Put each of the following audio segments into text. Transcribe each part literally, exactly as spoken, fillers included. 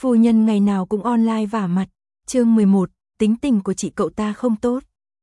Phu nhân ngày nào cũng online vả mặt. Chương mười một, tính tình của chị cậu ta không tốt.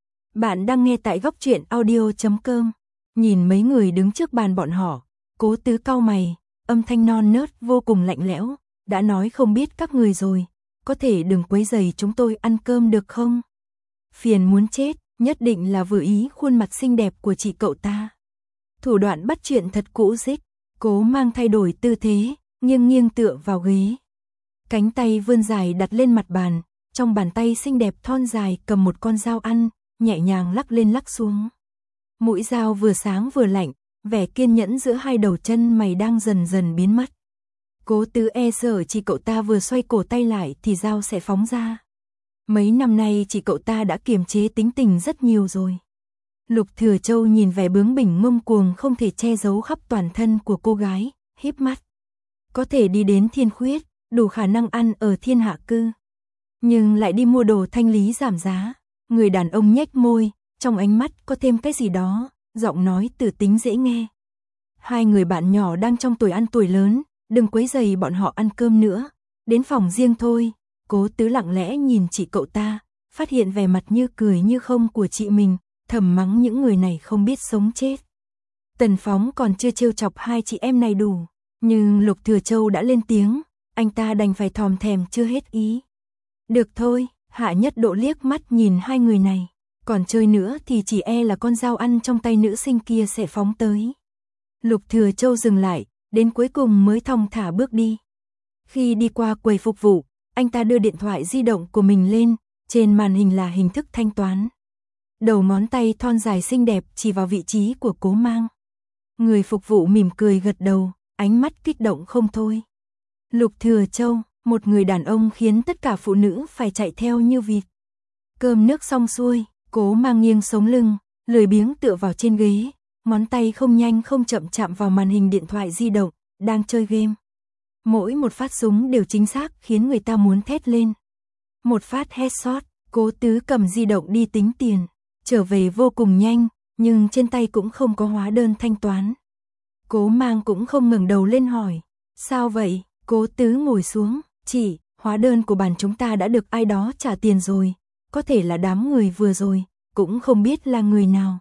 Bạn đang nghe tại góc truyện audio chấm com. Nhìn mấy người đứng trước bàn bọn họ, Cố Tứ cau mày, âm thanh non nớt vô cùng lạnh lẽo, đã nói không biết các người rồi, có thể đừng quấy rầy chúng tôi ăn cơm được không? Phiền muốn chết, nhất định là vừa ý khuôn mặt xinh đẹp của chị cậu ta. Thủ đoạn bắt chuyện thật cũ rích, Cố Mang thay đổi tư thế, nghiêng nghiêng tựa vào ghế. Cánh tay vươn dài đặt lên mặt bàn, trong bàn tay xinh đẹp thon dài cầm một con dao ăn, nhẹ nhàng lắc lên lắc xuống. Mũi dao vừa sáng vừa lạnh, vẻ kiên nhẫn giữa hai đầu chân mày đang dần dần biến mất. Cố Tứ e sợ chị cậu ta vừa xoay cổ tay lại thì dao sẽ phóng ra. Mấy năm nay chị cậu ta đã kiềm chế tính tình rất nhiều rồi. Lục Thừa Châu nhìn vẻ bướng bỉnh ngông cuồng không thể che giấu khắp toàn thân của cô gái, híp mắt. Có thể đi đến Thiên Khuyết, đủ khả năng ăn ở Thiên Hạ Cư. Nhưng lại đi mua đồ thanh lý giảm giá. Người đàn ông nhếch môi, trong ánh mắt có thêm cái gì đó, giọng nói từ tính dễ nghe. Hai người bạn nhỏ đang trong tuổi ăn tuổi lớn, đừng quấy rầy bọn họ ăn cơm nữa. Đến phòng riêng thôi. Cố Tứ lặng lẽ nhìn chị cậu ta, phát hiện vẻ mặt như cười như không của chị mình, thầm mắng những người này không biết sống chết. Tần Phóng còn chưa trêu chọc hai chị em này đủ, nhưng Lục Thừa Châu đã lên tiếng, anh ta đành phải thòm thèm chưa hết ý. Được thôi, Hạ Nhất Độ liếc mắt nhìn hai người này, còn chơi nữa thì chỉ e là con dao ăn trong tay nữ sinh kia sẽ phóng tới. Lục Thừa Châu dừng lại, đến cuối cùng mới thong thả bước đi. Khi đi qua quầy phục vụ, anh ta đưa điện thoại di động của mình lên, trên màn hình là hình thức thanh toán. Đầu ngón tay thon dài xinh đẹp chỉ vào vị trí của Cố Mang. Người phục vụ mỉm cười gật đầu, ánh mắt kích động không thôi. Lục Thừa Châu, một người đàn ông khiến tất cả phụ nữ phải chạy theo như vịt. Cơm nước xong xuôi, Cố Mang nghiêng sống lưng, lười biếng tựa vào trên ghế, ngón tay không nhanh không chậm chạm vào màn hình điện thoại di động, đang chơi game. Mỗi một phát súng đều chính xác khiến người ta muốn thét lên. Một phát headshot, Cố Tứ cầm di động đi tính tiền, trở về vô cùng nhanh, nhưng trên tay cũng không có hóa đơn thanh toán. Cố Mang cũng không ngẩng đầu lên hỏi, sao vậy? Cố Tứ ngồi xuống, chỉ, hóa đơn của bàn chúng ta đã được ai đó trả tiền rồi, có thể là đám người vừa rồi, cũng không biết là người nào.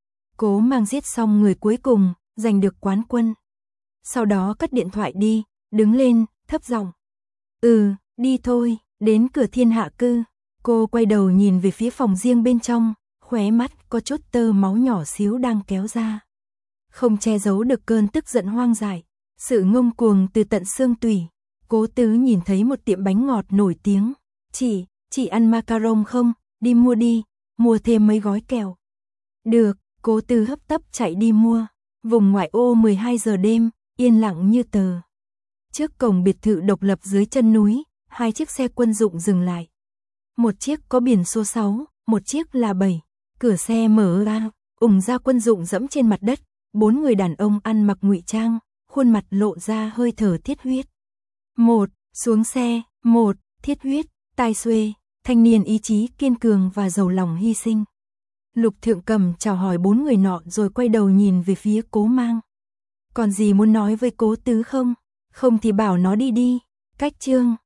Cố Mang giết xong người cuối cùng, giành được quán quân. Sau đó cất điện thoại đi, đứng lên, thấp giọng. Ừ, đi thôi, đến cửa Thiên Hạ Cư. Cô quay đầu nhìn về phía phòng riêng bên trong, khóe mắt có chút tơ máu nhỏ xíu đang kéo ra. Không che giấu được cơn tức giận hoang dại, sự ngông cuồng từ tận xương tủy. Cố Tứ nhìn thấy một tiệm bánh ngọt nổi tiếng. Chị, chị ăn macaron không? Đi mua đi, mua thêm mấy gói kẹo. Được, Cố Tứ hấp tấp chạy đi mua. Vùng ngoại ô mười hai giờ đêm, yên lặng như tờ. Trước cổng biệt thự độc lập dưới chân núi, hai chiếc xe quân dụng dừng lại. Một chiếc có biển số sáu, một chiếc là bảy. Cửa xe mở ra, ủng ra quân dụng dẫm trên mặt đất. Bốn người đàn ông ăn mặc ngụy trang, khuôn mặt lộ ra hơi thở thiết huyết. Một, xuống xe, một, thiết huyết, tai xuê, thanh niên ý chí kiên cường và giàu lòng hy sinh. Lục Thượng Cầm chào hỏi bốn người nọ rồi quay đầu nhìn về phía Cố Mang. Còn gì muốn nói với Cố Tứ không? Không thì bảo nó đi đi. Cách chương.